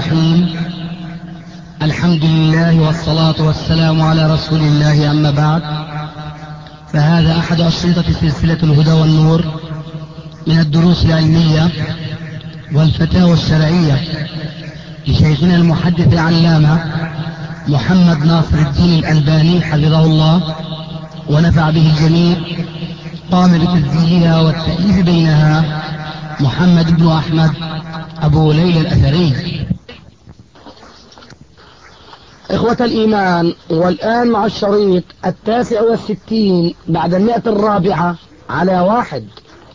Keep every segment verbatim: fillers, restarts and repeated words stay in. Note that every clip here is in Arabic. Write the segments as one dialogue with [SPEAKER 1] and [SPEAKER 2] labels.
[SPEAKER 1] الرحيم. الحمد لله والصلاة والسلام على رسول الله، أما بعد، فهذا أحد أشرطة سلسلة الهدى والنور من الدروس العلمية والفتاوى الشرعية لشيخنا المحدث العلامة محمد ناصر الدين الألباني حفظه الله ونفع به الجميع. قام بتسجيلها والتأليف بينها محمد بن أحمد أبو ليلى الأثري. إخوة الإيمان، والآن مع الشريط التاسع والستين بعد المئة الرابعة على واحد.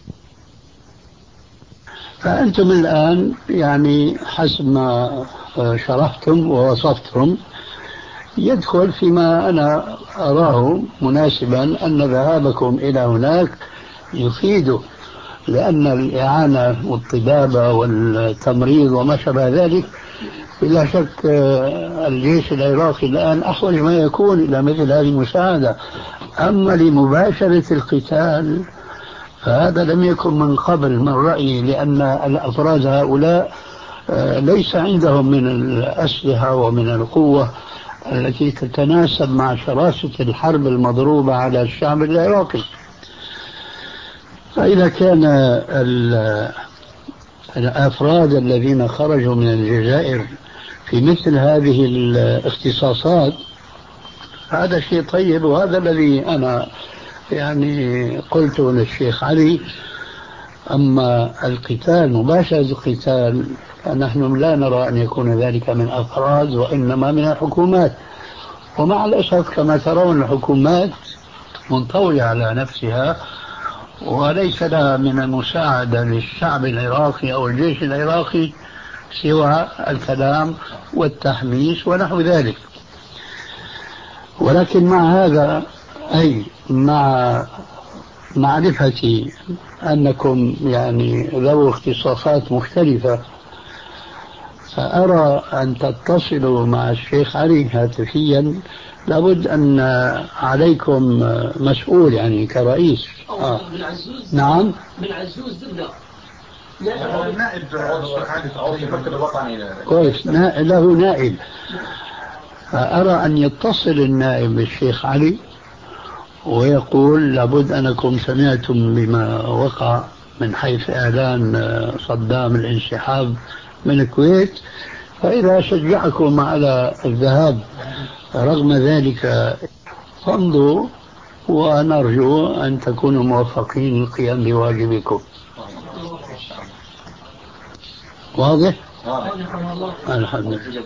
[SPEAKER 2] فأنتم الآن يعني حسب ما شرحتم ووصفتم يدخل فيما أنا أراه مناسبا أن ذهابكم إلى هناك يفيد، لأن الإعانة والطبابة والتمريض وما شابه ذلك بلا شك الجيش العراقي الآن أحوج ما يكون إلى مثل هذه المساعدة. أما لمباشرة القتال فهذا لم يكن من قبل من رأيي، لأن الأفراد هؤلاء ليس عندهم من الأسلحة ومن القوة التي تتناسب مع شراسة الحرب المضروبة على الشعب العراقي. فإذا كان الأفراد الذين خرجوا من الجزائر في مثل هذه الاختصاصات هذا شيء طيب، وهذا الذي أنا يعني قلته للشيخ علي. أما القتال، مباشرة القتال، فنحن لا نرى أن يكون ذلك من أفراد وإنما من الحكومات. ومع الأسف كما ترون الحكومات منطوية على نفسها وليس لها من المساعدة للشعب العراقي أو الجيش العراقي سوى الكلام والتحميس ونحو ذلك. ولكن مع هذا، أي مع معرفتي أنكم يعني ذو اختصاصات مختلفة، فأرى أن تتصلوا مع الشيخ علي هاتفيا. لابد أن عليكم مسؤول يعني كرئيس. آه. نعم، من عزوز دبنا نائب الشيخ علي في المكتب الوطني. كويس، له نائب. فأرى أن يتصل النائب بالشيخ علي ويقول لابد أنكم سمعتم بما وقع من حيث إعلان صدام الانسحاب من الكويت، فإذا شجعكم على الذهاب رغم ذلك فامضوا، ونرجو أن تكونوا موفقين للقيام بواجبكم. واضح؟ الحمد لله.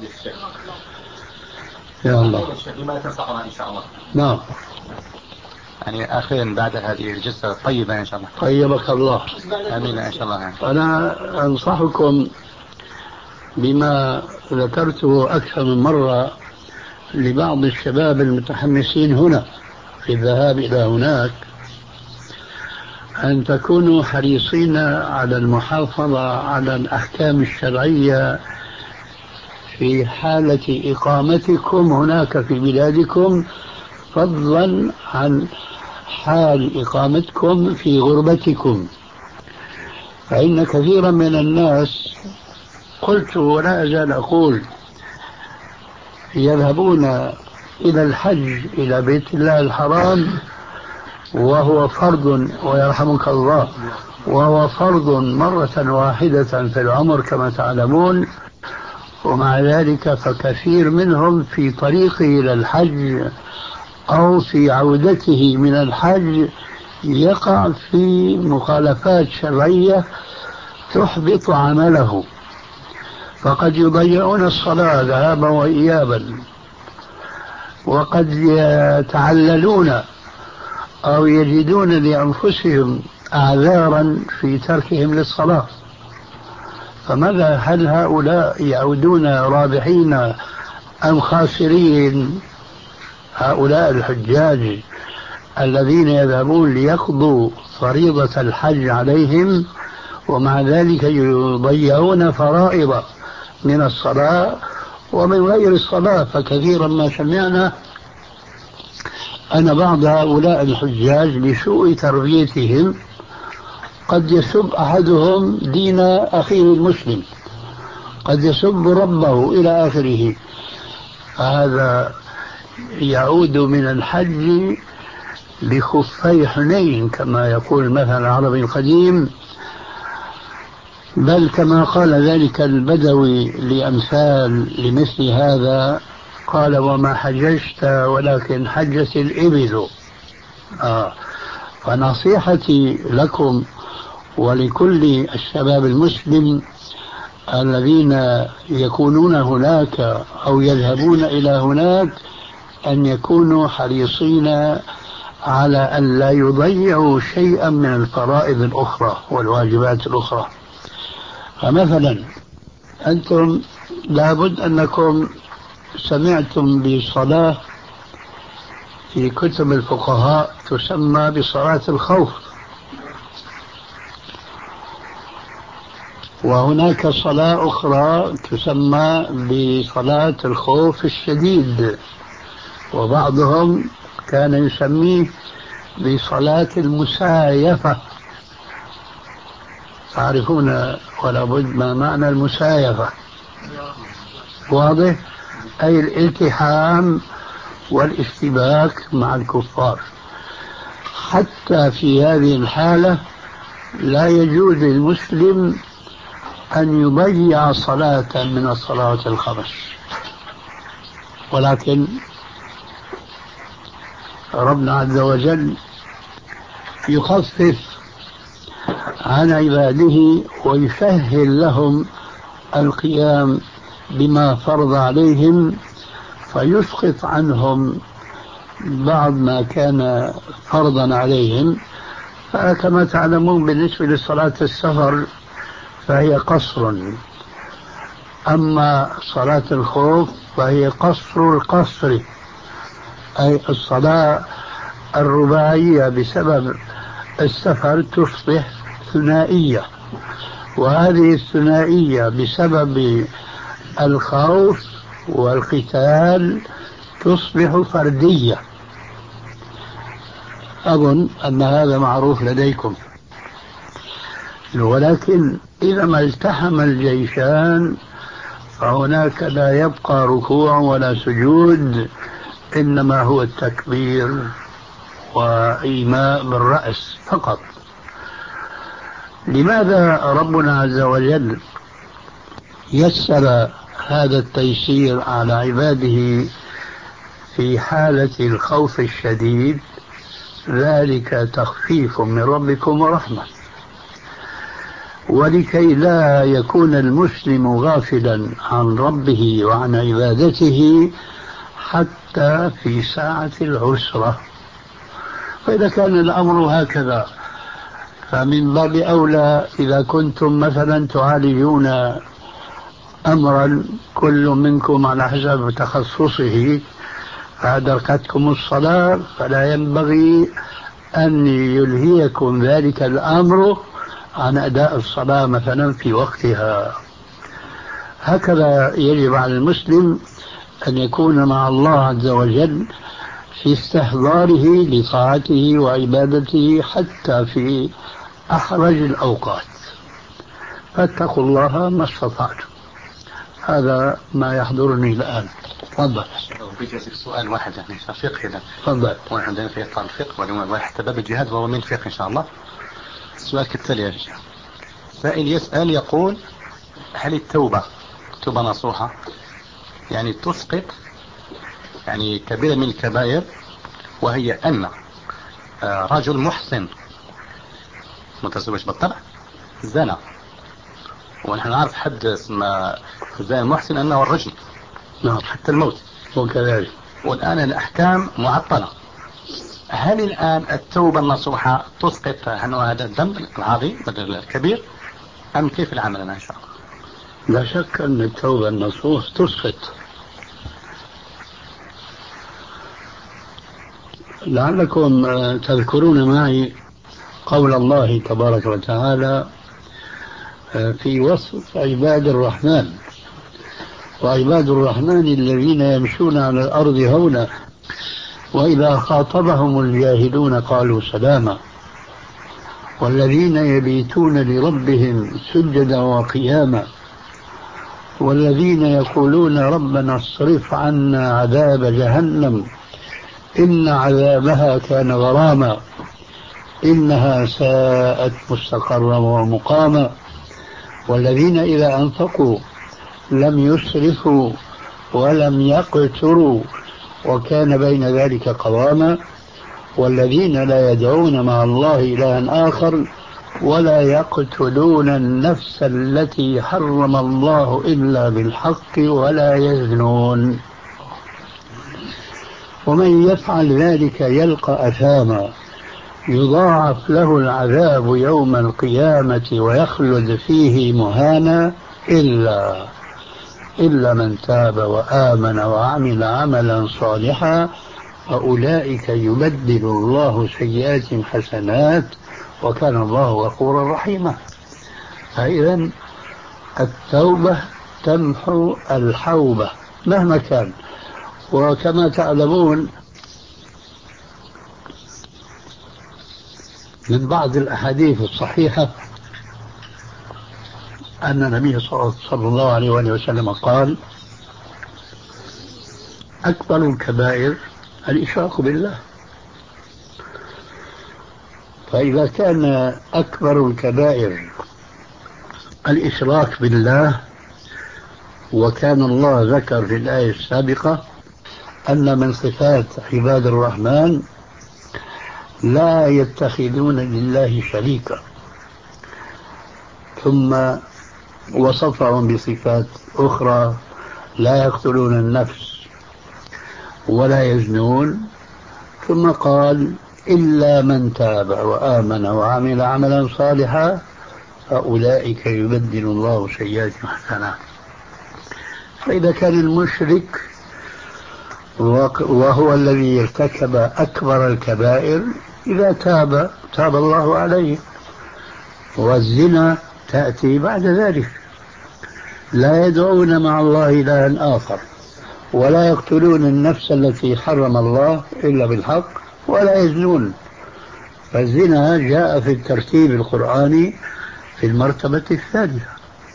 [SPEAKER 2] يا الله. بما تنصحنا إن شاء الله. نعم.
[SPEAKER 3] يعني أخيرا بعد هذه الجلسة الطيبة إن شاء الله.
[SPEAKER 2] طيبك الله.
[SPEAKER 3] آمين إن شاء الله. يعني.
[SPEAKER 2] أنا أنصحكم بما ذكرته أكثر من مرة لبعض الشباب المتحمسين هنا في الذهاب إلى هناك، أن تكونوا حريصين على المحافظة على الأحكام الشرعية في حالة إقامتكم هناك في بلادكم، فضلا عن حال إقامتكم في غربتكم. فإن كثيرا من الناس، قلت ولا أزال أقول، يذهبون إلى الحج إلى بيت الله الحرام وهو فرض، ويرحمك الله، وهو فرض مرة واحدة في العمر كما تعلمون. ومع ذلك فكثير منهم في طريقه إلى الحج أو في عودته من الحج يقع في مخالفات شرعية تحبط عمله، فقد يضيعون الصلاة ذهابا وإيابا، وقد يتعللون أو يجدون لأنفسهم أعذارا في تركهم للصلاة. فماذا، هل هؤلاء يعودون رابحين أم خاسرين؟ هؤلاء الحجاج الذين يذهبون ليقضوا فريضة الحج عليهم ومع ذلك يضيعون فرائض من الصلاة ومن غير الصلاة. فكثيرا ما سمعنا أن بعض هؤلاء الحجاج لسوء تربيتهم قد يسب أحدهم دين أخيه المسلم، قد يسب ربه إلى آخره. هذا يعود من الحج بخفي حنين كما يقول المثل العربي القديم، بل كما قال ذلك البدوي لأمثال لمثل هذا قال: وما حججت ولكن حجت الإبل. آه. فنصيحتي لكم ولكل الشباب المسلم الذين يكونون هناك أو يذهبون إلى هناك أن يكونوا حريصين على أن لا يضيعوا شيئا من الفرائض الأخرى والواجبات الأخرى. فمثلا أنتم لابد أنكم سمعتم بصلاة في كتب الفقهاء تسمى بصلاة الخوف، وهناك صلاة أخرى تسمى بصلاة الخوف الشديد، وبعضهم كان يسميه بصلاة المسايفة. تعرفون ولا بد ما معنى المسايفة؟ واضح؟ أي الالتحام والاشتباك مع الكفار. حتى في هذه الحالة لا يجوز للمسلم أن يضيع صلاة من الصلوات الخمس، ولكن ربنا عز وجل يخفف عن عباده ويسهل لهم القيام بما فرض عليهم، فيسقط عنهم بعض ما كان فرضا عليهم. فكما تعلمون بالنسبة لصلاة السفر فهي قصر، أما صلاة الخوف فهي قصر القصر، أي الصلاة الرباعية بسبب السفر تصبح ثنائية، وهذه الثنائية بسبب الخوف والقتال تصبح فردية. أظن أن هذا معروف لديكم. ولكن إذا ما التحم الجيشان فهناك لا يبقى ركوع ولا سجود، إنما هو التكبير وإيماء بالرأس فقط. لماذا ربنا عز وجل يسر هذا التيسير على عباده في حالة الخوف الشديد؟ ذلك تخفيف من ربكم ورحمة، ولكي لا يكون المسلم غافلا عن ربه وعن عبادته حتى في ساعة العسرة. فإذا كان الأمر هكذا فمن باب أولى إذا كنتم مثلا تعالجون أمرا كل منكم على حسب تخصصه فأدركتكم الصلاة فلا ينبغي أن يلهيكم ذلك الأمر عن أداء الصلاة مثلا في وقتها. هكذا يجب على المسلم أن يكون مع الله عز وجل في استحضاره لطاعته وعبادته حتى في أحرج الأوقات. فاتقوا الله ما استطعتم. هذا ما يحضرني الآن. تفضل.
[SPEAKER 3] بدي أسأل سؤال واحد يعني فقه هنا.
[SPEAKER 2] تفضل.
[SPEAKER 3] وعندنا في إطار الفقه وحتى باب الجهاد وهو من الفقه إن شاء الله. السؤال كالتالي يا شيخ. سائل يسأل يقول: هل التوبة توبة نصوحة يعني تسقط يعني كبيرة من الكبائر، وهي أن رجل محسن متزوج بالطبع زنا، ونحن نعرف حد اسمه الزنا المحسن أنه الرجم
[SPEAKER 2] نعم
[SPEAKER 3] حتى الموت
[SPEAKER 2] وكذلك،
[SPEAKER 3] والآن الأحكام معطلة. هل الآن التوبة النصوحة تسقط هذا الذنب العظيم الكبير أم كيف العمل إن شاء الله؟
[SPEAKER 2] لا شك أن التوبة النصوح تسقط. لعلكم تذكرون معي قول الله تبارك وتعالى في وصف عباد الرحمن: وعباد الرحمن الذين يمشون على الأرض هونا وإذا خاطبهم الجاهلون قالوا سلاما والذين يبيتون لربهم سجدا وقياما والذين يقولون ربنا اصرف عنا عذاب جهنم إن عذابها كان غراما إنها ساءت مستقرا ومقاما والذين إذا أنفقوا لم يسرفوا ولم يقتروا وكان بين ذلك قواما والذين لا يدعون مع الله إلها آخر ولا يقتلون النفس التي حرم الله إلا بالحق ولا يزنون ومن يفعل ذلك يلقى أثاما يضاعف له العذاب يوم القيامة ويخلد فيه مهانا إلا إلا من تاب وآمن وعمل عملا صالحا فأولئك يبدل الله سيئات حسنات وكان الله غفورا رحيما. فإذا التوبة تمحو الحوبة مهما كان. وكما تعلمون من بعض الأحاديث الصحيحة أن النبي صلى الله عليه وسلم قال أكبر الكبائر الإشراك بالله. فإذا كان أكبر الكبائر الإشراك بالله وكان الله ذكر في الآية السابقة أن من صفات عباد الرحمن لا يتخذون لله شريكا ثم وصفهم بصفات أخرى لا يقتلون النفس ولا يزنون ثم قال إلا من تاب وآمن وعمل عملا صالحا فأولئك يبدل الله سيئات حسنات. فإذا كان المشرك وهو الذي ارتكب أكبر الكبائر إذا تاب تاب الله عليه والزنا تأتي بعد ذلك لا يدعون مع الله إلها آخر ولا يقتلون النفس التي حرم الله إلا بالحق ولا يزنون. فالزنا جاء في الترتيب القرآني في المرتبة الثالثة.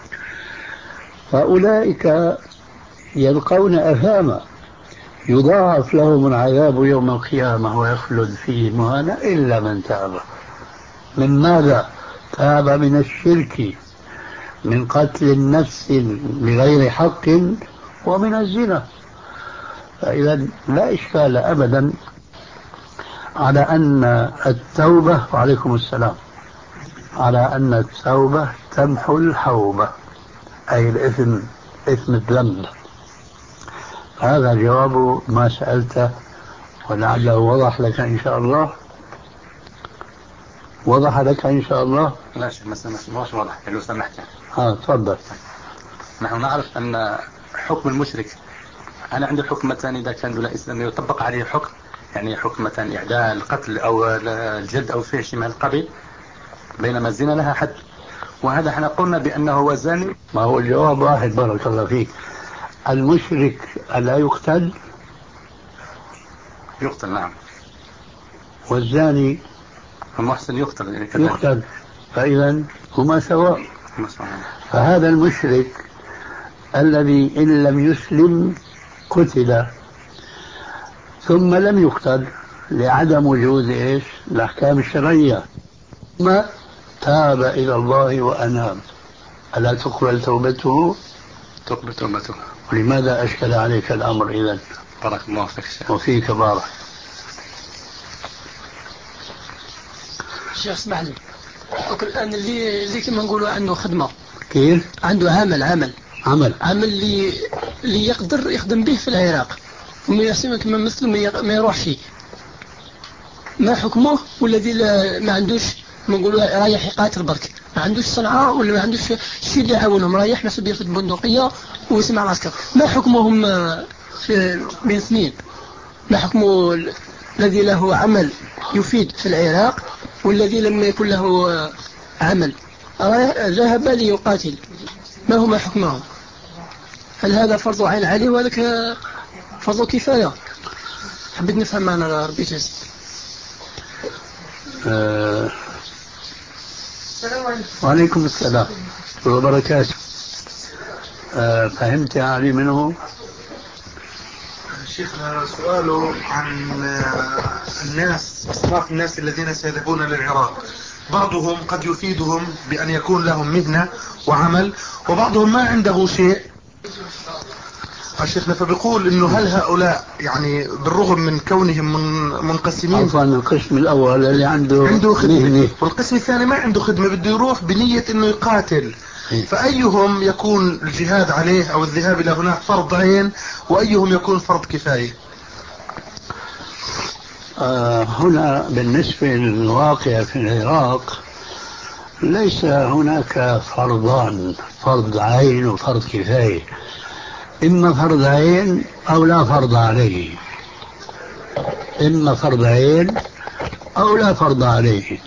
[SPEAKER 2] فأولئك يلقون أثاما يضاعف لهم العذاب يوم القيامة ويخلد فيه مهانا إلا من تاب. من ماذا؟ تاب من الشرك من قتل النفس بغير حق ومن الزنا. فإذا لا إشكال أبدا على أن التوبة وعليكم السلام على أن التوبة تمحو الحوبة أي الإثم إثم الذنب. هذا جواب ما سألته ولعله وضح لك إن شاء الله. وضح لك إن شاء الله.
[SPEAKER 3] لا شيء مثلا مش واضح لو سمحت.
[SPEAKER 2] ها تفضل.
[SPEAKER 3] نحن نعرف أن حكم المشرك أنا عندي حكم مثلا إذا كان لا إسلام يطبق عليه حكم يعني حكم مثلا إعداء القتل أو الجلد أو فيه شيء من القبيل بينما الزنا لها حد وهذا احنا قلنا بأنه هو زاني.
[SPEAKER 2] ما هو الجواب واحد بارك الله فيك. المشرك ألا يقتل؟
[SPEAKER 3] يقتل نعم.
[SPEAKER 2] والزاني
[SPEAKER 3] المحسن يقتل يعني
[SPEAKER 2] يقتل. فإذا هما سواء. فهذا المشرك الذي إن لم يسلم قتل ثم لم يقتل لعدم وجود إيش الأحكام الشرعية ثم تاب إلى الله وأناب ألا تقبل توبته؟
[SPEAKER 3] تقبل توبته.
[SPEAKER 2] ولماذا أشكل عليك الأمر إذن؟
[SPEAKER 3] بارك الله فيك.
[SPEAKER 2] وفيك بارك.
[SPEAKER 1] شيخ اسمح لي الآن اللي اللي كما نقولوا عنده خدمة
[SPEAKER 2] كيف؟
[SPEAKER 1] عنده عمل عمل
[SPEAKER 2] عمل
[SPEAKER 1] عمل اللي اللي يقدر يخدم به في العراق وما يسمى كما مثل ما يروح فيه ما حكمه والذي ما عندوش ما نقولوا رايح يقاتل برك ما عندوش صنعة ولا ما عندوش شيء اللي يعاونهم رايح نفسه ياخذ بندقية ويسمع العسكر. ما حكمهم في بين اثنين؟ ما حكمه الذي له عمل يفيد في العراق والذي لم يكن له عمل ذهب ليقاتل ما هما حكمهم؟ هل هذا فرض عين عليه وذلك فرض كفاية؟ حبيت نفهم معنا ربي تزيد.
[SPEAKER 2] أه وعليكم السلام وبركاته. آه فهمت يا علي منه؟
[SPEAKER 4] شيخنا سؤاله عن الناس، أصناف الناس الذين سيذهبون للعراق، بعضهم قد يفيدهم بأن يكون لهم مهنة وعمل، وبعضهم ما عنده شيء. شيخنا فبيقول انه هل هؤلاء يعني بالرغم من كونهم من منقسمين،
[SPEAKER 2] عفوا القسم الاول اللي عنده,
[SPEAKER 4] عنده خدمة
[SPEAKER 2] مهنة،
[SPEAKER 4] والقسم الثاني ما عنده خدمة بده يروح بنية انه يقاتل، فأيهم يكون الجهاد عليه أو الذهاب إلى هناك فرض عين، وأيهم يكون فرض كفاية؟
[SPEAKER 2] آه هنا بالنسبة للواقع في العراق ليس هناك فرضان، فرض عين وفرض كفاية. إما فرض عين أو لا فرض عليه، إما فرض عين أو لا فرض عليه.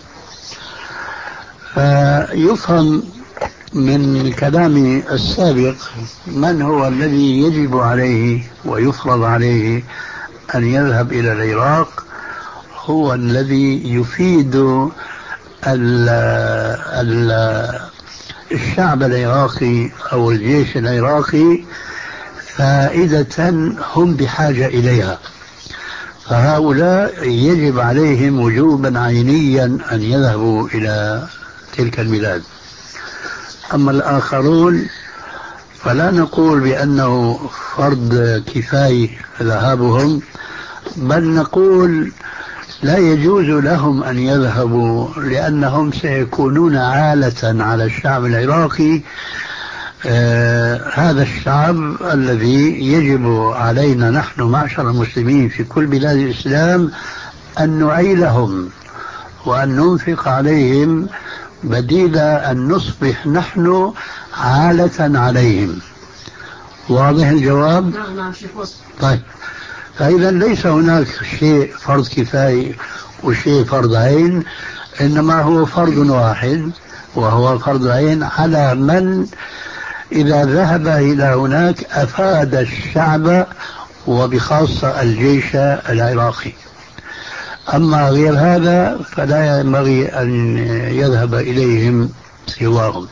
[SPEAKER 2] فيفهم من كلامي السابق من هو الذي يجب عليه ويفرض عليه أن يذهب إلى العراق، هو الذي يفيد ال ال الشعب العراقي أو الجيش العراقي فائدة هم بحاجة إليها، فهؤلاء يجب عليهم وجوبا عينيا أن يذهبوا إلى تلك البلاد. أما الآخرون فلا نقول بأنه فرض كفاية ذهابهم، بل نقول لا يجوز لهم أن يذهبوا لأنهم سيكونون عالة على الشعب العراقي. آه هذا الشعب الذي يجب علينا نحن معشر المسلمين في كل بلاد الإسلام أن نعيلهم وأن ننفق عليهم بديل أن نصبح نحن عالة عليهم. واضح الجواب؟
[SPEAKER 1] نعم نعم شيخ وصل.
[SPEAKER 2] طيب، فإذا ليس هناك شيء فرض كفاية وشيء فرض عين، إنما هو فرض واحد وهو فرض عين على من إذا ذهب إلى هناك أفاد الشعب وبخاصة الجيش العراقي. أما غير هذا فلا ينبغي أن يذهب إليهم سواهم.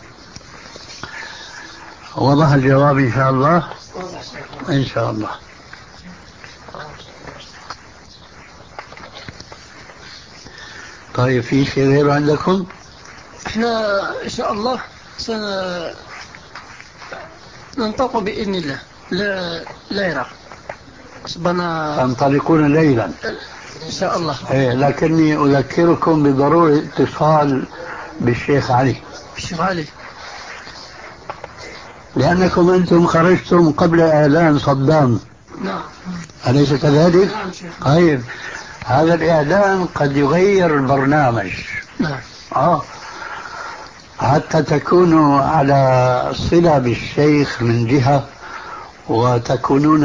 [SPEAKER 2] وضح الجواب إن شاء الله؟ إن شاء الله. طيب، في شيء غير عندكم؟
[SPEAKER 1] احنا ان شاء الله سننطلق باذن الله لا العراق.
[SPEAKER 2] تنطلقون ليلا
[SPEAKER 1] ان شاء الله.
[SPEAKER 2] إيه، لكني اذكركم بضروره اتصال بالشيخ علي.
[SPEAKER 1] الشيخ علي،
[SPEAKER 2] لانكم انتم خرجتم قبل اعلان صدام.
[SPEAKER 1] نعم.
[SPEAKER 2] اليس كذلك؟
[SPEAKER 1] نعم شيخ.
[SPEAKER 2] طيب، هذا الاعلان قد يغير البرنامج.
[SPEAKER 1] نعم.
[SPEAKER 2] اه حتى تكونوا على صلة بالشيخ من جهة، وتكونون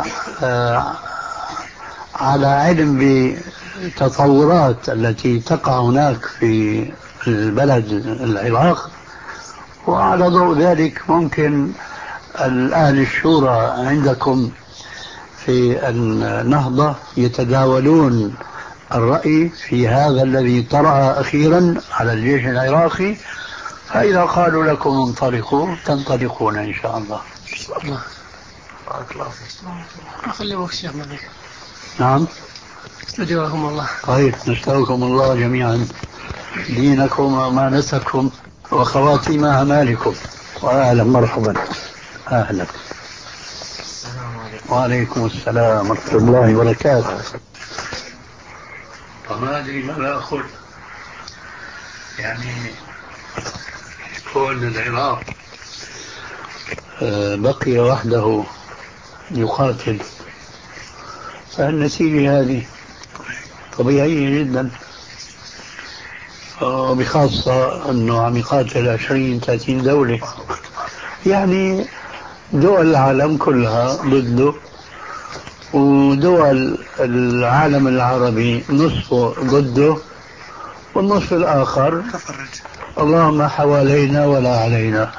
[SPEAKER 2] على علم بالتطورات التي تقع هناك في البلد العراق، وعلى ضوء ذلك ممكن الآن الشورى عندكم في النهضة يتداولون الرأي في هذا الذي طرأ أخيرا على الجيش العراقي، فإذا قالوا لكم انطلقوا تنطلقون إن شاء الله.
[SPEAKER 1] إن شاء الله. أخلي وقت شيخ مالك.
[SPEAKER 2] نعم.
[SPEAKER 1] استودعكم الله.
[SPEAKER 2] طيب، نستودعكم الله جميعا، دينكم وأمانتكم وخواتيم أعمالكم. وأهلا مرحبا. أهلا. وعليكم السلام ورحمة الله وبركاته. فما أدري ماذا أقول. يعني كون العراق بقي وحده يقاتل، فالنتيجة هذه طبيعية جدا، وبخاصة أنه عم يقاتل عشرين ثلاثين دولة، يعني دول العالم كلها ضده، ودول العالم العربي نصفه ضده والنصف الآخر اللهم حوالينا ولا علينا.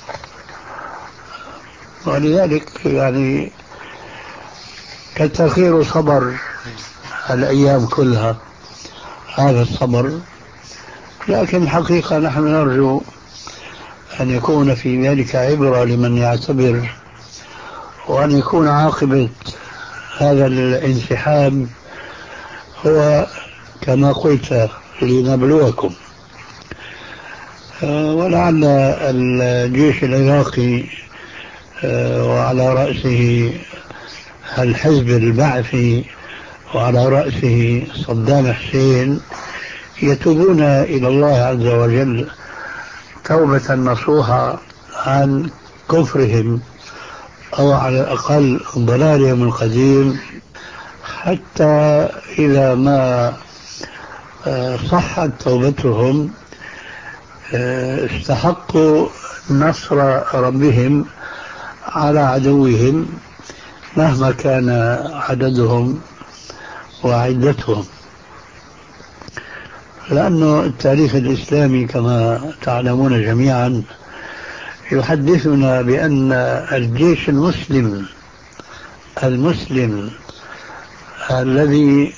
[SPEAKER 2] ولذلك يعني كالتخير صبر الأيام كلها هذا الصبر، لكن حقيقة نحن نرجو أن يكون في ذلك عبرة لمن يعتبر، وأن يكون عاقبة هذا الانسحاب هو كما قلت لنبلوكم. ولعل الجيش العراقي وعلى رأسه الحزب البعثي وعلى رأسه صدام حسين يتوبون إلى الله عز وجل توبة نصوحة عن كفرهم أو على الأقل ضلالهم القديم، حتى إذا ما صحت توبتهم استحقوا نصر ربهم على عدوهم مهما كان عددهم وعدتهم. لأن التاريخ الإسلامي كما تعلمون جميعا يحدثنا بأن الجيش المسلم المسلم الذي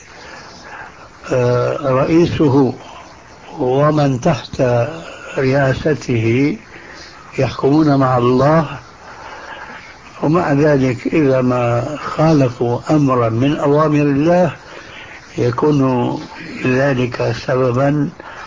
[SPEAKER 2] رئيسه ومن تحت رئاسته يحكمون مع الله، ومع ذلك إذا ما خالفوا أمرا من أوامر الله يكون ذلك سببا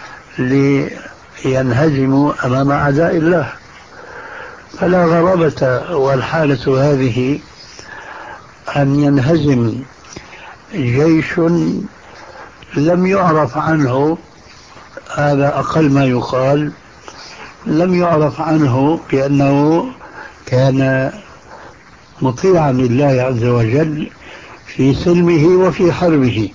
[SPEAKER 2] لينهزموا أمام أعداء الله. فلا غرابة والحالة هذه أن ينهزم جيش لم يعرف عنه، هذا أقل ما يقال، لم يعرف عنه بأنه كان مطيعا لله عز وجل في سلمه وفي حربه.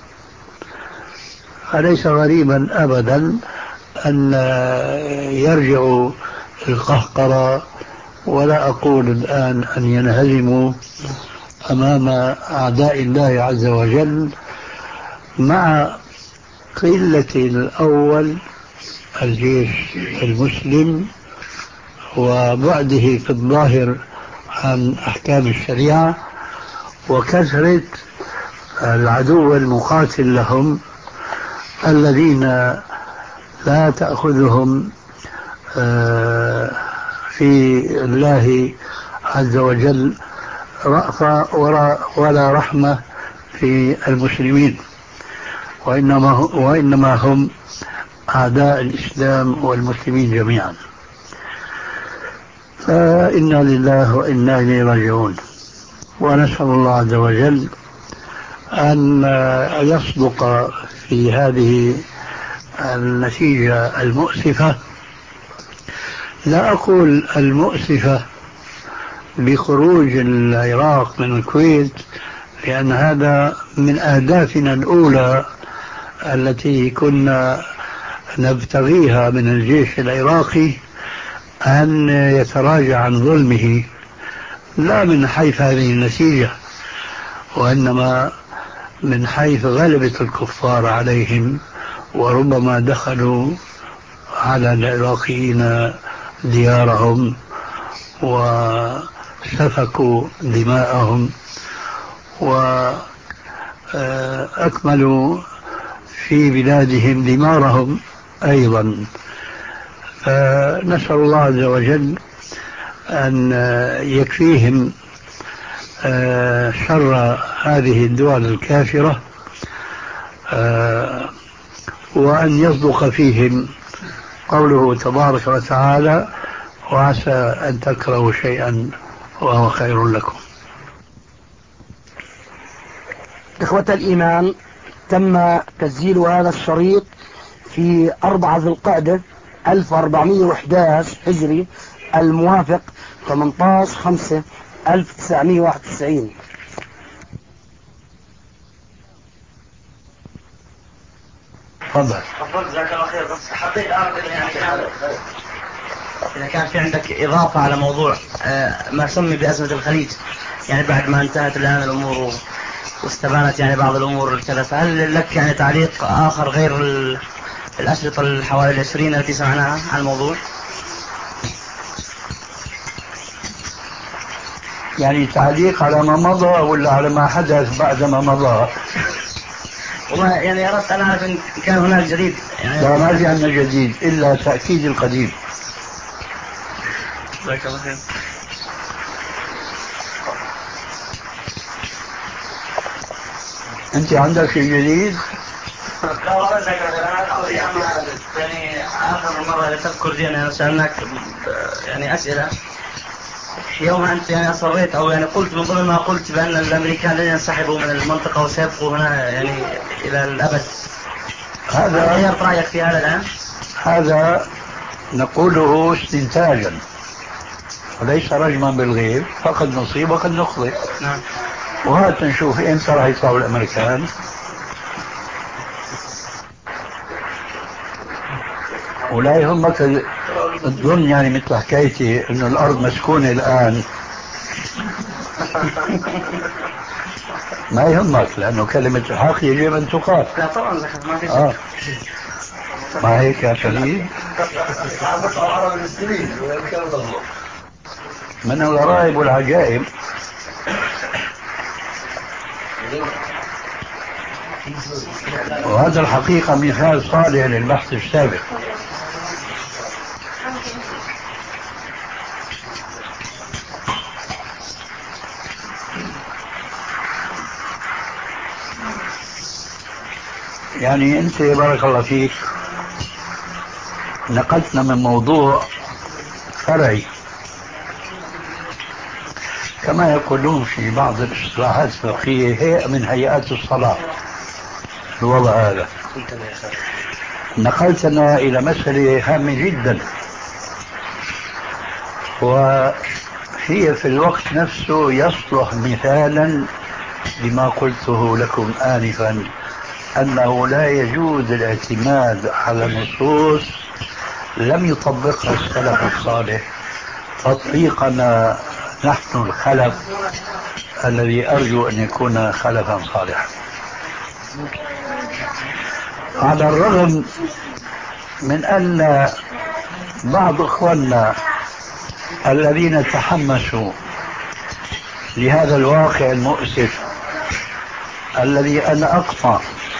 [SPEAKER 2] فليس غريبا أبدا أن يرجعوا القهقرة، ولا أقول الآن أن ينهزموا أمام أعداء الله عز وجل، مع قلة الأول الجيش المسلم وبعده في الظاهر عن أحكام الشريعة، وكثرة العدو المقاتل لهم الذين لا تأخذهم في الله عز وجل رأفة ولا رحمة في المسلمين، وإنما, وإنما هم أعداء الإسلام والمسلمين جميعا. فإنا لله وإنا إليه راجعون، ونسأل الله عز وجل أن يصدق في هذه النتيجة المؤسفة. لا أقول المؤسفة بخروج العراق من الكويت، لأن هذا من أهدافنا الأولى التي كنا نبتغيها من الجيش العراقي، أن يتراجع عن ظلمه، لا من حيث هذه النتيجة، وإنما من حيث غلبة الكفار عليهم، وربما دخلوا على العراقيين ديارهم وسفكوا دماءهم وأكملوا في بلادهم دمارهم أيضا. فنسأل الله عز وجل أن يكفيهم شر هذه الدول الكافرة، وأن يصدق فيهم قوله تبارك وتعالى: وعسى أن تكرهوا شيئا وهو خير لكم.
[SPEAKER 5] إخوة الإيمان، تم تسجيل هذا الشريط في أربعة ذي القعدة ألف وأربعمائة وأحد عشر هجري، الموافق ثمانية عشر خمسة ألف وتسعمائة وواحد وتسعين.
[SPEAKER 2] تفضل.
[SPEAKER 6] تفضل، جزاك الله خير. بس حبيت أعرف يعني إذا كان في عندك إضافة على موضوع ما سمي بأزمة الخليج، يعني بعد ما انتهت الآن الأمور واستبانت يعني بعض الأمور كذا، فهل لك يعني تعليق آخر غير الأشرطة الحوالي العشرين التي سمعناها عن الموضوع؟
[SPEAKER 2] يعني تعليق على ما مضى ولا على ما حدث بعد ما مضى؟
[SPEAKER 6] والله يعني أردت أن أعرف إن كان هناك جديد. يعني
[SPEAKER 2] لا، ما في عندنا جديد إلا تأكيد القديم.
[SPEAKER 6] جزاك الله خير.
[SPEAKER 2] أنت عندك شيء جديد؟
[SPEAKER 6] لا والله يعني آخر مرة اللي تذكر دي أنا سألناك يعني أسئلة يوم أنت يعني أصريت أو يعني قلت من ضمن ما قلت بأن الأمريكان لن ينسحبوا من المنطقة وسيبقوا هنا يعني إلى الأبد. هذا غيرت رأيك في هذا الآن؟
[SPEAKER 2] هذا نقوله استنتاجا وليس رجما بالغيب، فقد نصيب وقد نخطئ.
[SPEAKER 6] نعم.
[SPEAKER 2] وهات نشوف امتى راح يطلعوا الامريكان. ولا يهمك تظن يعني مثل حكايتي انه الارض مسكونه الان. ما يهمك لانه كلمه الحق يجب ان تقال.
[SPEAKER 6] لا طبعا ما في
[SPEAKER 2] آه. ما هيك يا شديد؟ من الغرائب والعجائب وهذا الحقيقة مثال صالح للبحث السابق. يعني أنت بارك الله فيك نقلتنا من موضوع فرعي كما يقولون في بعض الاصطلاحات الفقهية هيئة من هيئات الصلاة. الوضع هذا نقلتنا إلى مسألة هامة جدا، وهي في الوقت نفسه يصلح مثالا لما قلته لكم آنفا، أنه لا يجوز الاعتماد على نصوص لم يطبقها السلف الصالح تطبيقنا نحن الخلف الذي أرجو أن يكون خلفا صالحا. على الرغم من أن بعض إخواننا الذين تحمسوا لهذا الواقع المؤسف الذي أنا أقطع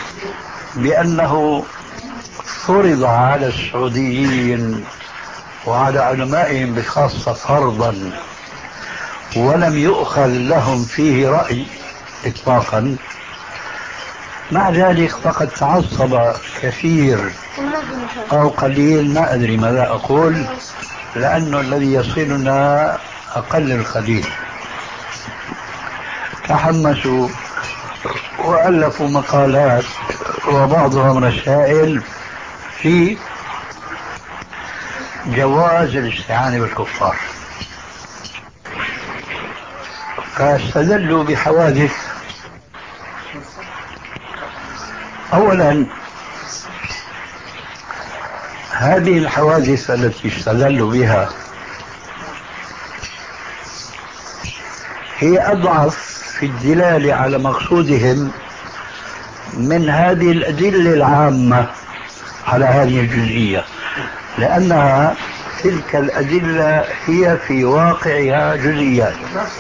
[SPEAKER 2] بأنه فرض على السعوديين وعلى علمائهم بخاصة فرضا ولم يؤخذ لهم فيه رأي إطلاقا، مع ذلك فقد تعصب كثير أو قليل، ما أدري ماذا أقول، لأنه الذي يصلنا أقل القليل، تحمسوا وألفوا مقالات وبعضهم رسائل في جواز الاستعانة بالكفار، فاستدلوا بحوادث. أولا هذه الحوادث التي استدلوا بها هي أضعف في الدلالة على مقصودهم من هذه الأدلة العامة على هذه الجزئية، لأنها تلك الأدلة هي في واقعها جزئيات.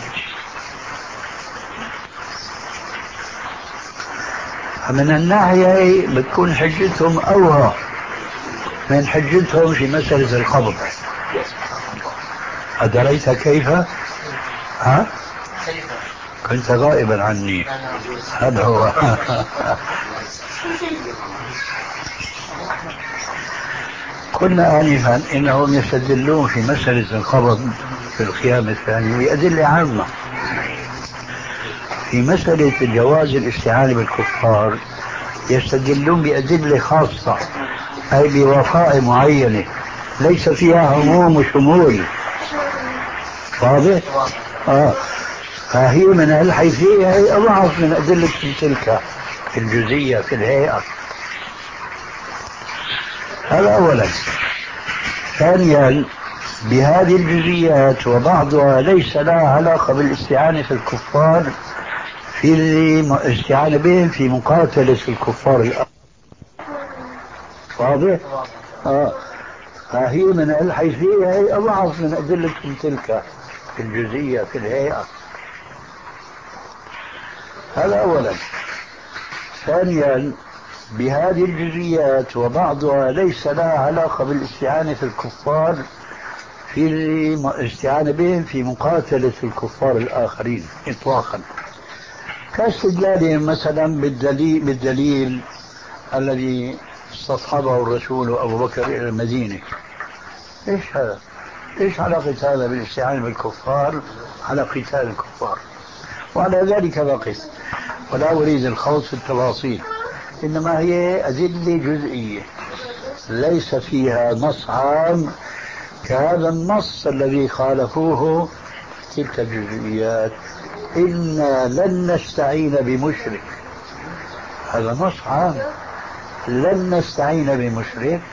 [SPEAKER 2] فمن الناحية بتكون حجتهم أوهى من حجتهم في مسألة القبض. أدريت كيف؟ ها؟ كنت غائبا عني. هذا هو. قلنا آنفا إنهم يستدلون في مسألة القبض في القيام الثاني بأدلة عامة. في مسألة جواز الاستعانة بالكفار يستدلون بأدلة خاصة، أي بوفاء معينة ليس فيها عموم وشمول. واضح؟ آه. فهي من الحيثية هي أضعف من أدلة تلك في الجزئية في الهيئة. هذا أولا. ثانيا بهذه الجزئيات وبعضها ليس لها علاقة بالاستعانة في الكفار في الاستعانة بهم في مقاتلة الكفار الآن. واضح؟ آه. فهي من الحيثية هي أضعف من أدلة تلك في الجزئية في الهيئة. هذا أولا. ثانيا بهذه الجزئيات وبعضها ليس لها علاقة بالاستعانة في الكفار في استعانة بهم في مقاتلة الكفار الآخرين إطلاقا، كاستدلالهم مثلا بالدليل, بالدليل الذي استصحبه الرسول أبو بكر إلى المدينة. إيش هذا؟ إيش علاقة هذا بالاستعانة بالكفار على قتال الكفار؟ وعلى ذلك بقيت، ولا أريد الخوض في التفاصيل، إنما هي أدلة جزئية ليس فيها نص عام كهذا النص الذي خالفوه تلك الجزئيات. إنا لن نستعين بمشرك، هذا نص عام، لن نستعين بمشرك،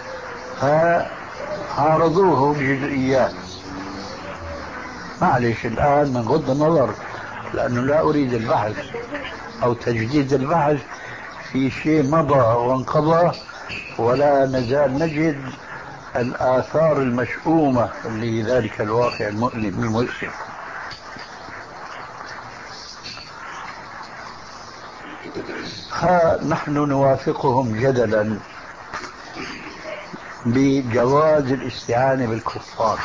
[SPEAKER 2] فعارضوه بجزئيات. معلش الآن من غض النظر، لأنه لا أريد البحث أو تجديد البحث في شيء مضى وانقضى، ولا نزال نجد الآثار المشؤومة لذلك الواقع المؤلم المؤسف. ها نحن نوافقهم جدلا بجواز الاستعانة بالكفار،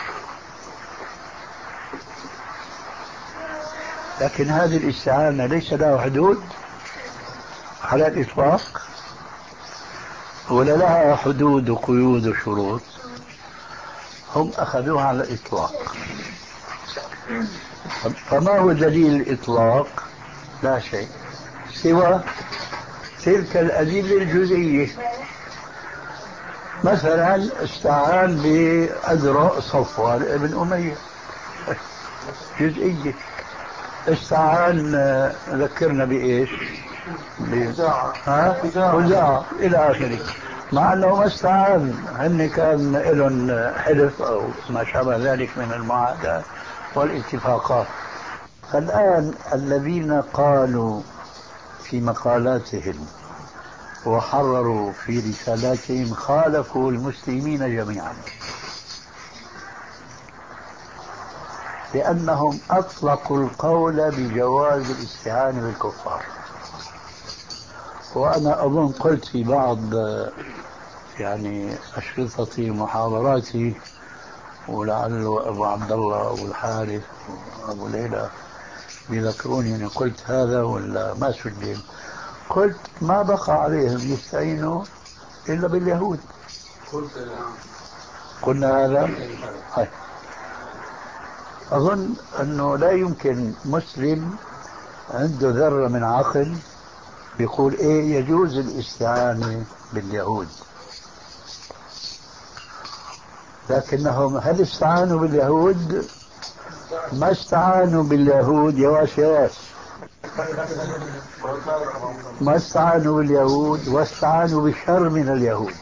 [SPEAKER 2] لكن هذه الاستعانة ليس لها حدود على الإطلاق، ولا لها حدود وقيود وشروط. هم أخذوها على الإطلاق. فما هو دليل الإطلاق؟ لا شيء سوى تلك الأدلة الجزئية. مثلا استعان بأذرع صفوان ابن أمية، جزئية. استعان ذكرنا بإيش؟ خزاعة إلى آخره، مع أنه ما استعان، هن كان لهم حلف أو ما شابه ذلك من المعاهدات والاتفاقات. فالآن الذين قالوا في مقالاتهم وحرروا في رسالاتهم خالفوا المسلمين جميعا، لأنهم أطلقوا القول بجواز الاستعانة بالكفار. وأنا أظن قلت في بعض يعني أشرطتي ومحاضراتي، ولعل أبو عبد الله أبو الحارث وأبو ليلى بيذكروني أني قلت هذا ولا ما سجل. قلت ما بقى عليهم يستعينوا إلا باليهود. قلنا هذا. هاي. أظن أنه لا يمكن مسلم عنده ذرة من عقل بيقول إيه يجوز الاستعانة باليهود، لكنهم هل استعانوا باليهود؟ ما استعانوا باليهود يواش يواش، ما استعانوا باليهود واستعانوا بالشر من اليهود.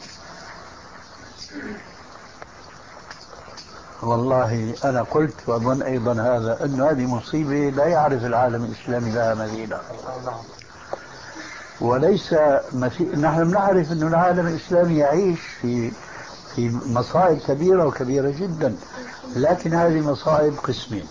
[SPEAKER 2] والله أنا قلت وأظن أيضا هذا أن هذه مصيبة لا يعرف العالم الإسلامي لها مثيلا. وليس مثي... نحن نعرف أن العالم الإسلامي يعيش في في مصائب كبيرة وكبيرة جدا، لكن هذه مصائب قسمين.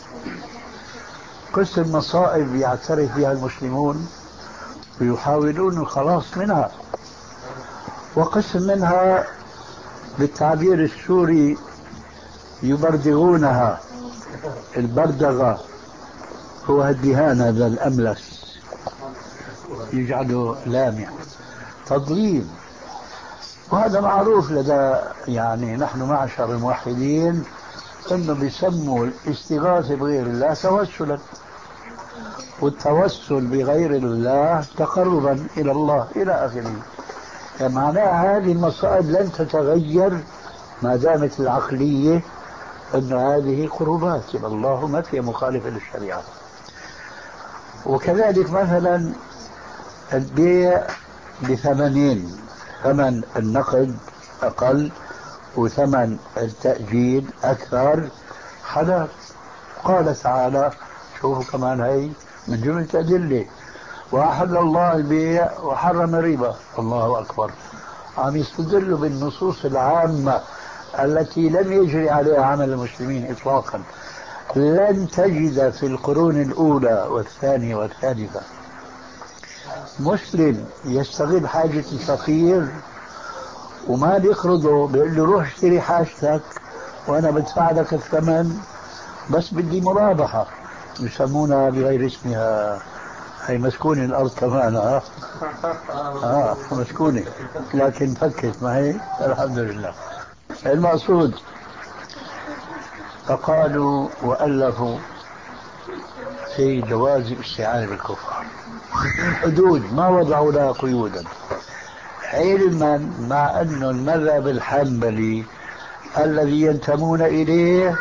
[SPEAKER 2] قسم مصائب يعترف بها المسلمون ويحاولون الخلاص منها، وقسم منها بالتعبير السوري يبردغونها. البردغة هو الدهان هذا الأملس يجعله لامع، تضليل. وهذا معروف لدى يعني نحن معشر الموحدين انه بيسموا الاستغاثة بغير الله توسلا، والتوسل بغير الله تقربا الى الله الى اخره. يعني معناها هذه المصائب لن تتغير ما دامت العقلية ان هذه قربات الى الله ما فيها مخالفة للشريعة. وكذلك مثلا البيع بثمنين، ثمن النقد أقل وثمن التأجيل أكثر، حلال. قال تعالى شوفوا كمان هي من جملة أدلة، وأحل الله البيع وحرم الربا. الله أكبر. عم يستدلوا بالنصوص العامة التي لم يجري عليها عمل المسلمين إطلاقا. لن تجد في القرون الأولى والثانية والثالثة مسلم يستغل حاجة الفقير وما بيقرضه بيقول له روح اشتري حاجتك وأنا بدفع لك الثمن بس بدي مرابحة، يسمونها بغير اسمها، هي مسكونة الأرض كمان. ها آه مسكونة لكن فكت معي الحمد لله. المقصود فقالوا وألفوا في جواز الاستعانة بالكفار حدود ما وضعوا لها قيودا، علما مع أن المذهب الحنبلي الذي ينتمون إليه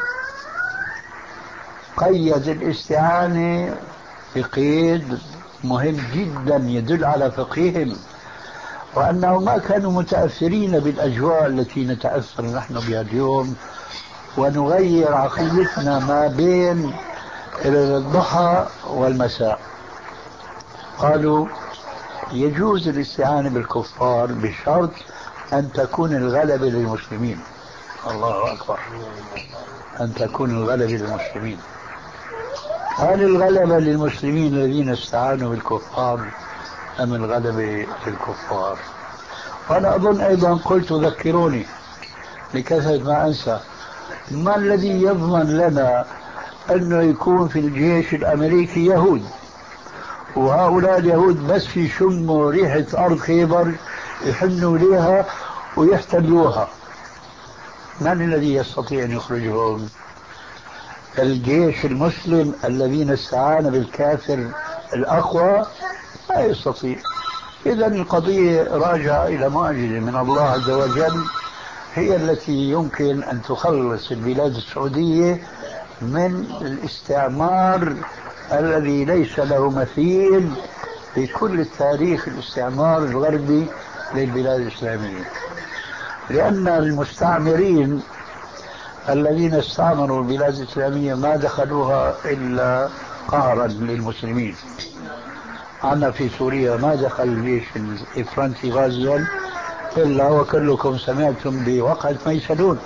[SPEAKER 2] قيد الاستعانة بقيد مهم جدا يدل على فقههم، وأنهم ما كانوا متأثرين بالأجواء التي نتأثر نحن بها اليوم ونغير عقيدتنا ما بين الضحى والمساء. قالوا يجوز الاستعانة بالكفار بشرط أن تكون الغلبة للمسلمين. الله أكبر، أن تكون الغلبة للمسلمين. هل الغلبة للمسلمين الذين استعانوا بالكفار أم الغلبة للكفار؟ وأنا أظن أيضا قلت ذكروني لكثرة ما أنسى، ما الذي يضمن لنا أنه يكون في الجيش الأمريكي يهود وهؤلاء اليهود بس يشموا ريحة أرض خيبر يحنوا ليها ويحتلوها؟ من الذي يستطيع أن يخرجهم؟ الجيش المسلم الذين استعان بالكافر الأقوى لا يستطيع. إذا القضية راجعة إلى معجزة من الله عز وجل هي التي يمكن أن تخلص البلاد السعودية من الاستعمار الذي ليس له مثيل في كل التاريخ، الاستعمار الغربي للبلاد الإسلامية. لأن المستعمرين الذين استعمروا البلاد الإسلامية ما دخلوها إلا قهرا للمسلمين. عنا في سوريا ما دخل الجيش الفرنسي غازيا إلا وكلكم سمعتم بوقعة ميسلون،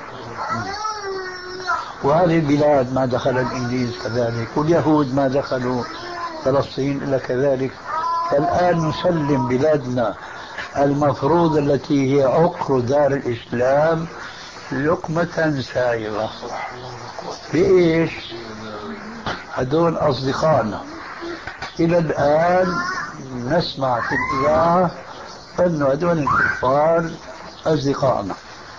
[SPEAKER 2] وهذه البلاد ما دخل الإنجليز كذلك، واليهود ما دخلوا فلسطين إلا كذلك. فالآن نسلم بلادنا المفروض التي هي عقر دار الإسلام لقمة سائغة. بإيش؟ هدول أصدقائنا. إلى الآن نسمع في الإذاعة أن هدول الكفار أصدقائنا.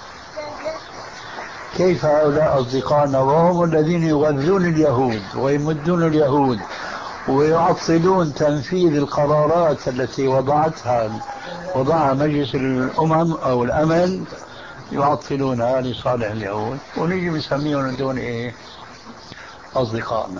[SPEAKER 2] كيف هؤلاء أصدقائنا وهم الذين يغذون اليهود ويمدون اليهود ويعطلون تنفيذ القرارات التي وضعتها وضعها مجلس الأمم أو الأمن، يعطلونها لصالح اليهود، ونيجي نسميهم دون إيه؟ أصدقائنا.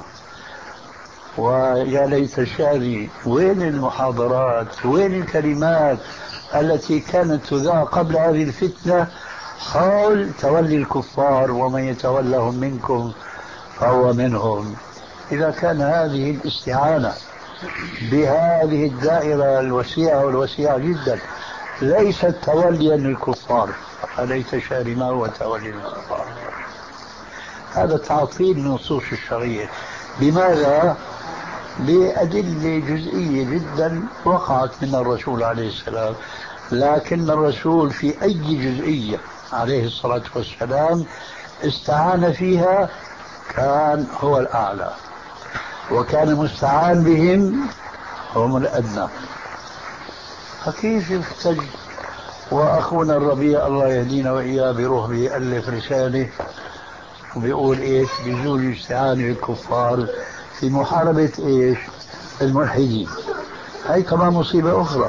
[SPEAKER 2] ويا ليت شعري وين المحاضرات، وين الكلمات التي كانت تذاع قبل هذه الفتنة حول تولي الكفار ومن يتولهم منكم فهو منهم. إذا كان هذه الاستعانة بهذه الدائرة الوسيعة والوسيعة جدا ليست توليا للكفار، فليس شعري ما هو تولي الكفار. هذا تعطيل النصوص الشرعية. بماذا؟ بأدلة جزئية جدا وقعت من الرسول عليه السلام، لكن الرسول في أي جزئية عليه الصلاة والسلام استعان فيها كان هو الأعلى، وكان مستعان بهم هم الأدنى. فكيف يفتج وأخونا الربيع الله يهدينا وإياه بروح بيألف رسالة وبيقول إيش؟ بيجوز الاستعانة بالكفار في محاربة إيش؟ الملحدين. هاي كمان مصيبة أخرى.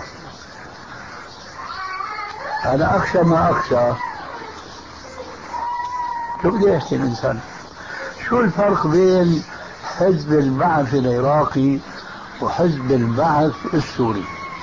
[SPEAKER 2] أنا أخشى ما أخشى. شو بده يحكي الإنسان؟ شو الفرق بين حزب البعث العراقي وحزب البعث السوري؟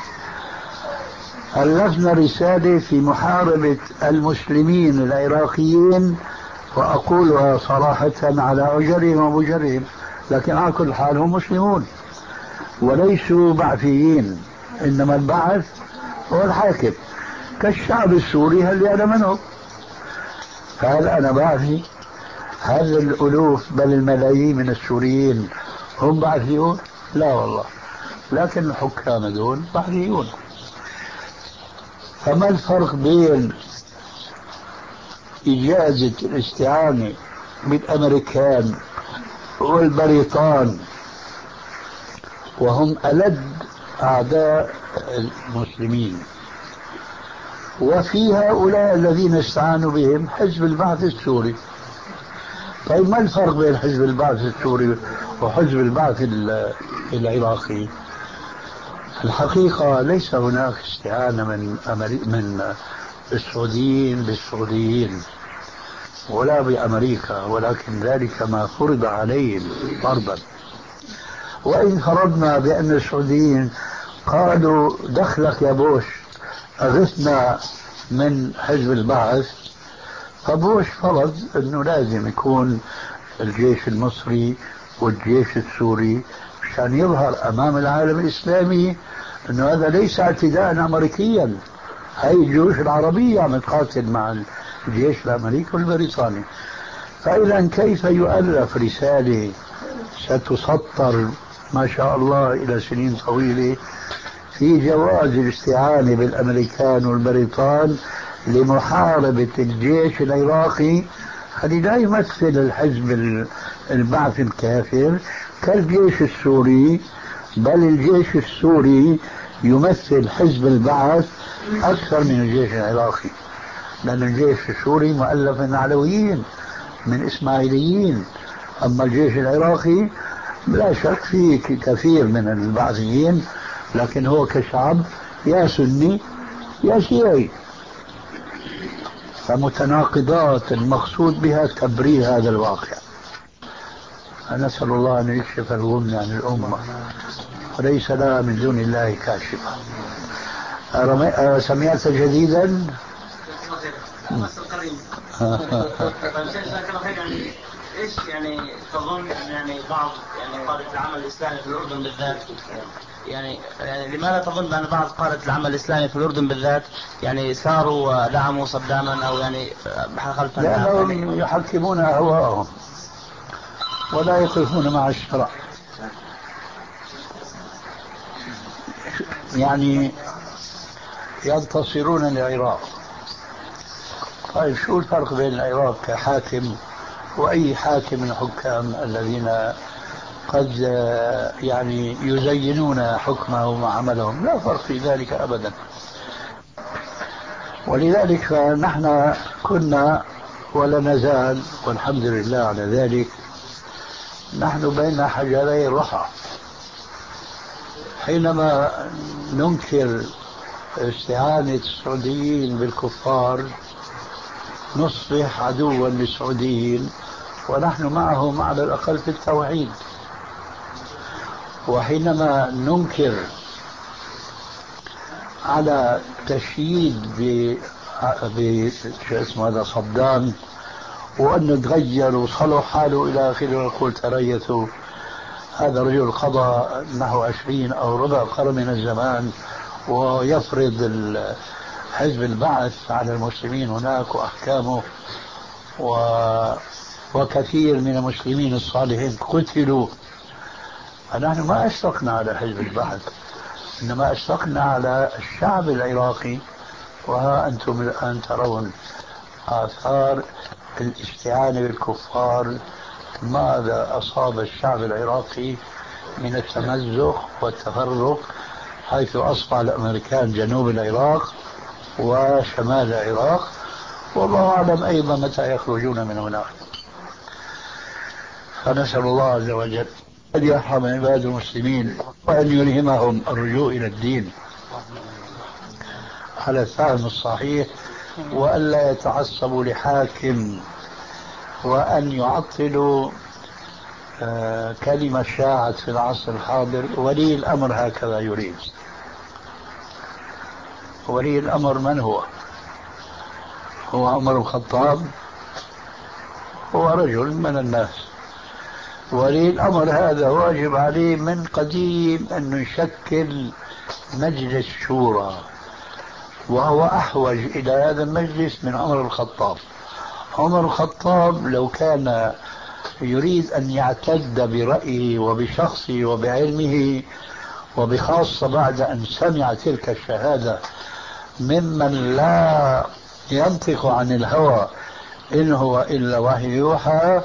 [SPEAKER 2] ألفنا رسالة في محاربة المسلمين العراقيين، وأقولها صراحة على أجرهم ومجرهم، لكن على كل حال هم مسلمون وليسوا بعثيين، إنما البعث هو الحاكم كالشعب السوري هل يعلم منه. هل أنا بعثي؟ هل الألوف بل الملايين من السوريين هم بعثيون؟ لا والله، لكن الحكام دول بعثيون. فما الفرق بين إجازة الاستعانة بالأمريكان والبريطان وهم ألد أعداء المسلمين، وفي هؤلاء الذين استعانوا بهم حزب البعث السوري. طيب ما الفرق بين حزب البعث السوري وحزب البعث العراقي؟ الحقيقة ليس هناك استعانة من من السعوديين بالسعوديين ولا بأمريكا، ولكن ذلك ما فرض عليهم فرضا. وإن فرضنا بأن السعوديين قالوا دخلك يا بوش أغثنا من حزب البعث، فبوش فرض أنه لازم يكون الجيش المصري والجيش السوري مشان يظهر أمام العالم الإسلامي أنه هذا ليس اعتداء أمريكيا، هاي الجيوش العربية عم تقاتل مع الجيش الأمريكي والبريطاني. فإذا كيف يؤلف رسالة ستسطر ما شاء الله إلى سنين طويلة في جواز الاستعانة بالأمريكان والبريطان لمحاربة الجيش العراقي الذي لا يمثل الحزب البعث الكافر كالجيش السوري، بل الجيش السوري يمثل حزب البعث أكثر من الجيش العراقي، لأن الجيش السوري مؤلف من علويين من إسماعيليين، أما الجيش العراقي لا شك فيه كثير من البعثيين، لكن هو كشعب يا سني يا شيعي. فمتناقضات المقصود بها تبرير هذا الواقع. نسأل الله أن يكشف الغم عن الأمة وليس لها من دون الله كاشفة. سمعت جديدا
[SPEAKER 6] ايش يعني تظن يعني بعض يعني قادة العمل الاسلامي في الاردن بالذات يعني, يعني لماذا تظن بان بعض قادة العمل الاسلامي في الاردن بالذات يعني ساروا ودعموا صداما او يعني خلف
[SPEAKER 2] لانهم يحكمون اهواءهم ولا يقفون مع الشرع؟ يعني ينتصرون للعراق. طيب شو الفرق بين العراق كحاكم وأي حاكم من الحكام الذين قد يعني يزينون حكمه وعملهم؟ لا فرق في ذلك أبدا. ولذلك فنحن كنا ولا نزال والحمد لله على ذلك نحن بين حجري الرحى. حينما ننكر استعانة السعوديين بالكفار نصبح عدوا للسعوديين ونحن معهم على الأقل في التوحيد. وحينما ننكر على تشييد ب شو اسمه هذا صدام وأنه تغير وصلح حاله إلى آخره ويقول تريثوا، هذا رجل قضى نحو عشرين أو ربع قرن من الزمان ويفرض حزب البعث على المسلمين هناك وأحكامه و... وكثير من المسلمين الصالحين قتلوا. فنحن ما أشفقنا على حزب البعث، إنما أشفقنا على الشعب العراقي. وها أنتم الآن ترون آثار الاستعانة بالكفار، ماذا أصاب الشعب العراقي من التمزق والتفرق، حيث أصبح الأمريكان جنوب العراق وشمال العراق، والله أعلم أيضا متى يخرجون من هناك. فنسأل الله عز وجل أن يرحم عباد المسلمين وأن يلهمهم الرجوع إلى الدين على الفهم الصحيح، وأن لا يتعصبوا لحاكم، وأن يعطلوا آه كلمة شاعت في العصر الحاضر: ولي الأمر هكذا يريد. ولي الأمر من هو؟ هو عمر الخطاب؟ هو رجل من الناس. ولي الأمر هذا واجب عليه من قديم أن يشكل مجلس شورى، وهو أحوج إلى هذا المجلس من عمر الخطاب. عمر الخطاب لو كان يريد أن يعتد برأيه وبشخصه وبعلمه، وبخاصة بعد أن سمع تلك الشهادة ممن لا ينطق عن الهوى إن هو إلا وحي يوحى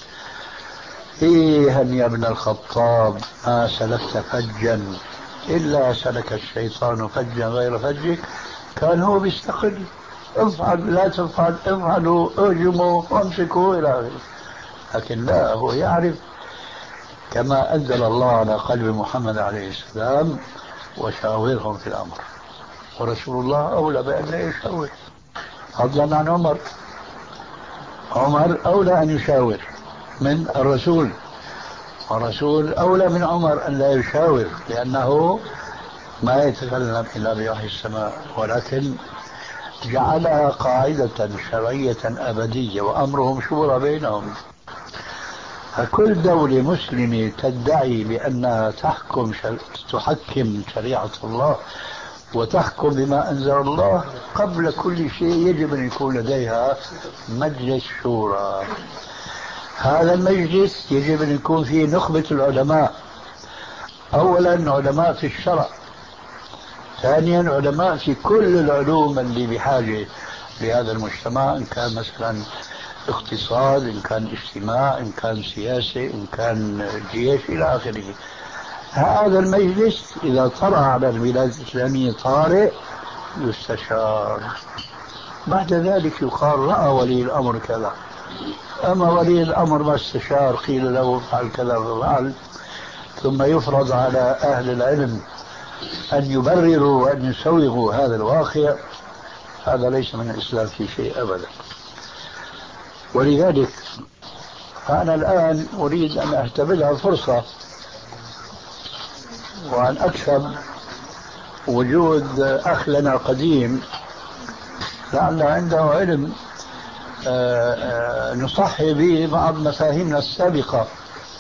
[SPEAKER 2] إيها يا ابن الخطاب ما سلكت فجا إلا سلك الشيطان فجا غير فجك. كان هو بيستقل، افعل لا تفعل، افعلوا اهجموا وامسكوا إلى آخره. لكن لا، هو يعرف كما أنزل الله على قلب محمد عليه السلام وشاورهم في الأمر، ورسول الله أولى بأن لا يشاور، فضلا عن عمر. عمر أولى أن يشاور من الرسول، والرسول أولى من عمر أن لا يشاور، لأنه ما يتكلم إلا بوحي السماء، ولكن جعلها قاعدة شرعية أبدية وأمرهم شورى بينهم. فكل دولة مسلمة تدعي بأنها تحكم شر... تحكم شريعة الله وتحكم بما أنزل الله، قبل كل شيء يجب أن يكون لديها مجلس شورى. هذا المجلس يجب أن يكون فيه نخبة العلماء، أولا علماء في الشرع، ثانيا علماء في كل العلوم اللي بحاجة لهذا المجتمع، إن كان مثلا اقتصاد، إن كان اجتماع، إن كان سياسة، إن كان جيش إلى آخره. هذا المجلس إذا طرأ على البلاد الإسلامية طارئ يستشار، بعد ذلك يقال رأى ولي الأمر كذا. أما ولي الأمر ما استشار، قيل له افعل كذا ففعل، ثم يفرض على أهل العلم أن يبرروا وأن يسوغوا هذا الواقع، هذا ليس من الإسلام في شيء أبدا. ولذلك أنا الآن أريد أن أهتبلها فرصة وأن أكسب وجود أخ لنا قديم لعل عنده علم نصحي به بعض مفاهيمنا السابقة.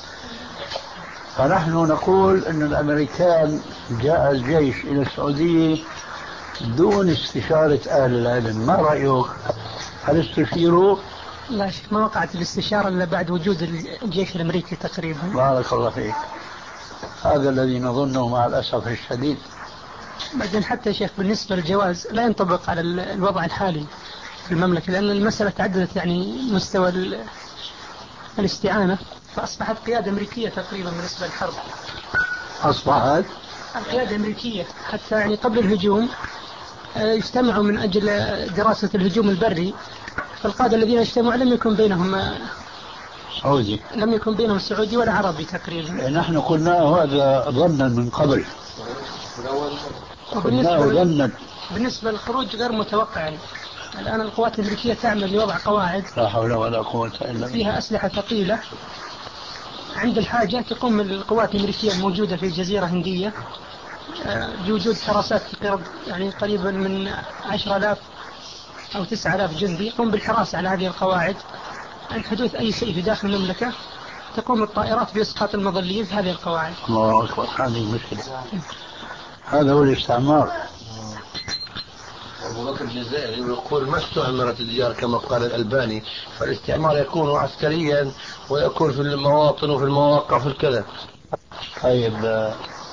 [SPEAKER 2] فنحن نقول أن الأمريكان جاء الجيش إلى السعودية دون استشارة أهل العلم، ما رأيك؟ هل استشيروا؟
[SPEAKER 1] لا شيخ، ما وقعت الاستشارة إلا بعد وجود الجيش الأمريكي تقريبا.
[SPEAKER 2] بارك الله فيك. هذا الذي نظنه مع الأسف الشديد.
[SPEAKER 1] بعدين حتى شيخ بالنسبة للجواز لا ينطبق على الوضع الحالي في المملكة، لأن المسألة تعددت يعني مستوى الاستعانة، فأصبحت قيادة أمريكية تقريبا بالنسبة للحرب.
[SPEAKER 2] أصبحت
[SPEAKER 1] القيادة أمريكية حتى يعني قبل الهجوم يجتمعوا من أجل دراسة الهجوم البري، فالقادة الذين اجتمعوا لم يكن بينهم
[SPEAKER 2] سعودي،
[SPEAKER 1] لم يكن بينهم سعودي ولا عربي تقريبا.
[SPEAKER 2] نحن قلنا هذا ظنا من قبل،
[SPEAKER 1] وبالنسبة بالنسبة للخروج غير متوقع. يعني الآن القوات الأمريكية تعمل لوضع قواعد
[SPEAKER 2] لا حول ولا قوة إلا بالله
[SPEAKER 1] فيها أسلحة ثقيلة، عند الحاجة تقوم القوات الأمريكية الموجودة في الجزيرة الهندية بوجود حراسات يعني قريبا من عشرة آلاف أو تسعة آلاف جندي يقوم بالحراسة على هذه القواعد. عند حدوث أي شيء في داخل المملكة تقوم الطائرات بإسقاط المظليين في هذه القواعد.
[SPEAKER 2] الله أكبر، هذه مشكلة، هذا هو الاستعمار.
[SPEAKER 7] أبو بكر الجزائري يقول ما استعمرت الديار كما قال الألباني، فالاستعمار يكون عسكريا ويكون في المواطن وفي المواقع في الكذا.
[SPEAKER 2] طيب،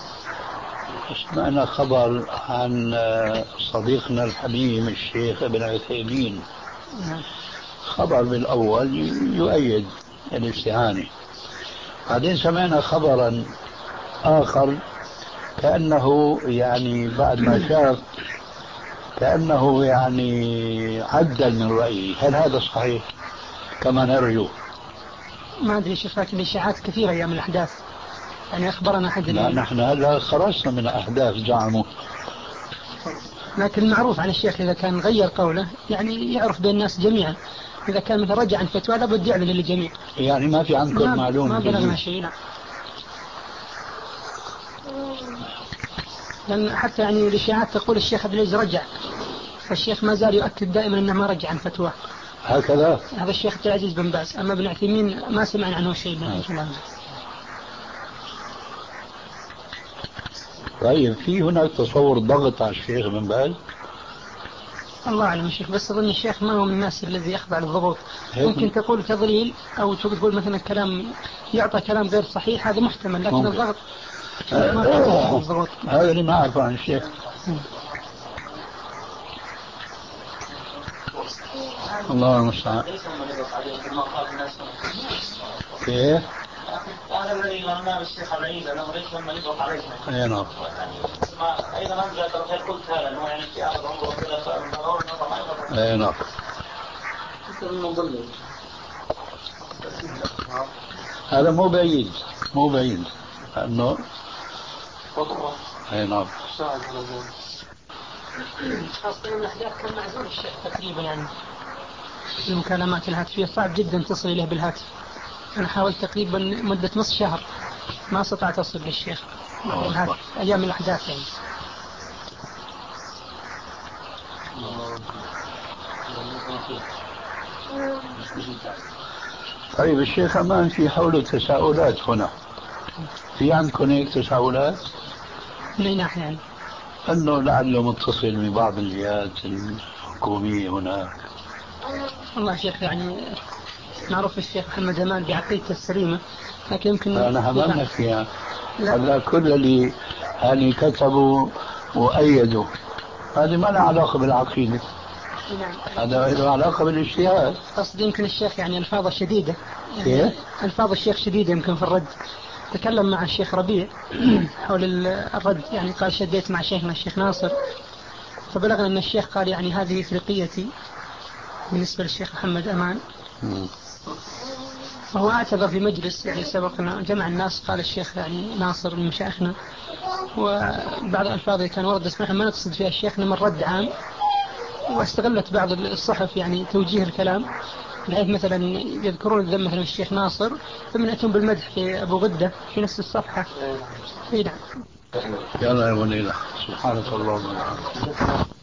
[SPEAKER 2] سمعنا خبر عن صديقنا الحبيب الشيخ ابن عثيمين، خبر بالأول يؤيد الاستعانة، بعدين سمعنا خبرا آخر كأنه يعني بعد ما شاف كأنه يعني عدل من رأيه. هل هذا صحيح كما نرجو؟
[SPEAKER 1] ما أدري شيخ، لكن الإشاعات كثيرة أيام الأحداث، يعني أخبرنا أحد.
[SPEAKER 2] لا نحن هلا خرجنا من أحداث زعموا،
[SPEAKER 1] لكن معروف عن الشيخ إذا كان غير قوله يعني يعرف بين الناس جميعا، إذا كان مثل رجع عن فتوى لابد يعلن للجميع.
[SPEAKER 2] يعني ما في عنكم
[SPEAKER 1] ما
[SPEAKER 2] معلومة؟
[SPEAKER 1] ما بلغنا شيء. لا، لأن حتى يعني الإشاعات تقول الشيخ عبد العزيز رجع، فالشيخ ما زال يؤكد دائما أنه ما رجع عن فتوى.
[SPEAKER 2] هكذا
[SPEAKER 1] هذا الشيخ عبد العزيز بن باز، أما ابن عثيمين ما سمعنا عنه شيء من الكلام.
[SPEAKER 2] طيب، في هناك تصور ضغط على الشيخ بن باز؟
[SPEAKER 1] الله أعلم الشيخ، بس أظن الشيخ ما هو من الناس الذي يخضع للضغوط. ممكن تقول تضليل أو تقول مثلا كلام يعطى كلام غير صحيح، هذا محتمل، لكن ممكن. الضغط
[SPEAKER 2] ما هذا اللي ما أعرفه عن الشيخ. الله المستعان. كيف؟
[SPEAKER 6] هذا الذي قلناه بالشيخ العيد انه ليس مما يضغط عليهم.
[SPEAKER 2] اي نعم.
[SPEAKER 6] ايضا انت قلت هذا انه يعني في اخر عمره كذا.
[SPEAKER 2] اي نعم. هذا مو بعيد مو بعيد لانه اي نعم.
[SPEAKER 1] خاصة من الأحداث كان معزول الشيخ تقريبا يعني المكالمات الهاتفية صعب جدا تصل إليه بالهاتف. أنا حاولت تقريبا مدة نصف شهر ما استطعت أصل للشيخ بالهاتف أيام الأحداث يعني.
[SPEAKER 2] طيب الشيخ أمان في حوله تساؤلات هنا، في عندكم هيك تساؤلات؟
[SPEAKER 1] من ناحية يعني؟
[SPEAKER 2] أنه لعله متصل ببعض الجهات الحكومية هناك.
[SPEAKER 1] والله شيخ يعني معروف الشيخ محمد أمان بعقيدته السليمة، لكن يمكن
[SPEAKER 2] أنا هممنا فيها. هذا كل اللي يعني كتبوا وأيدوا هذه ما لها علاقة بالعقيدة.
[SPEAKER 1] نعم.
[SPEAKER 2] هذا له علاقة بالاجتهاد.
[SPEAKER 1] قصدي يمكن الشيخ يعني ألفاظه شديدة يعني.
[SPEAKER 2] كيف؟
[SPEAKER 1] ألفاظ الشيخ شديدة يمكن في الرد. تكلم مع الشيخ ربيع حول الرد يعني قال شديت مع شيخنا الشيخ ناصر، فبلغنا أن الشيخ قال يعني هذه إفريقيتي بالنسبة للشيخ محمد أمان. وهو اعتذر في مجلس يعني سبقنا جمع الناس، قال الشيخ يعني ناصر من مشايخنا، وبعض الألفاظ اللي كان ورد بس نحن ما نقصد فيها الشيخ لما الرد عام، واستغلت بعض الصحف يعني توجيه الكلام بحيث مثلا يذكرون الذم مثلا الشيخ ناصر ثم يأتون بالمدح في أبو غدة في نفس الصفحة. نعم.
[SPEAKER 2] يلا يا وليلة سبحانك اللهم وبحمدك.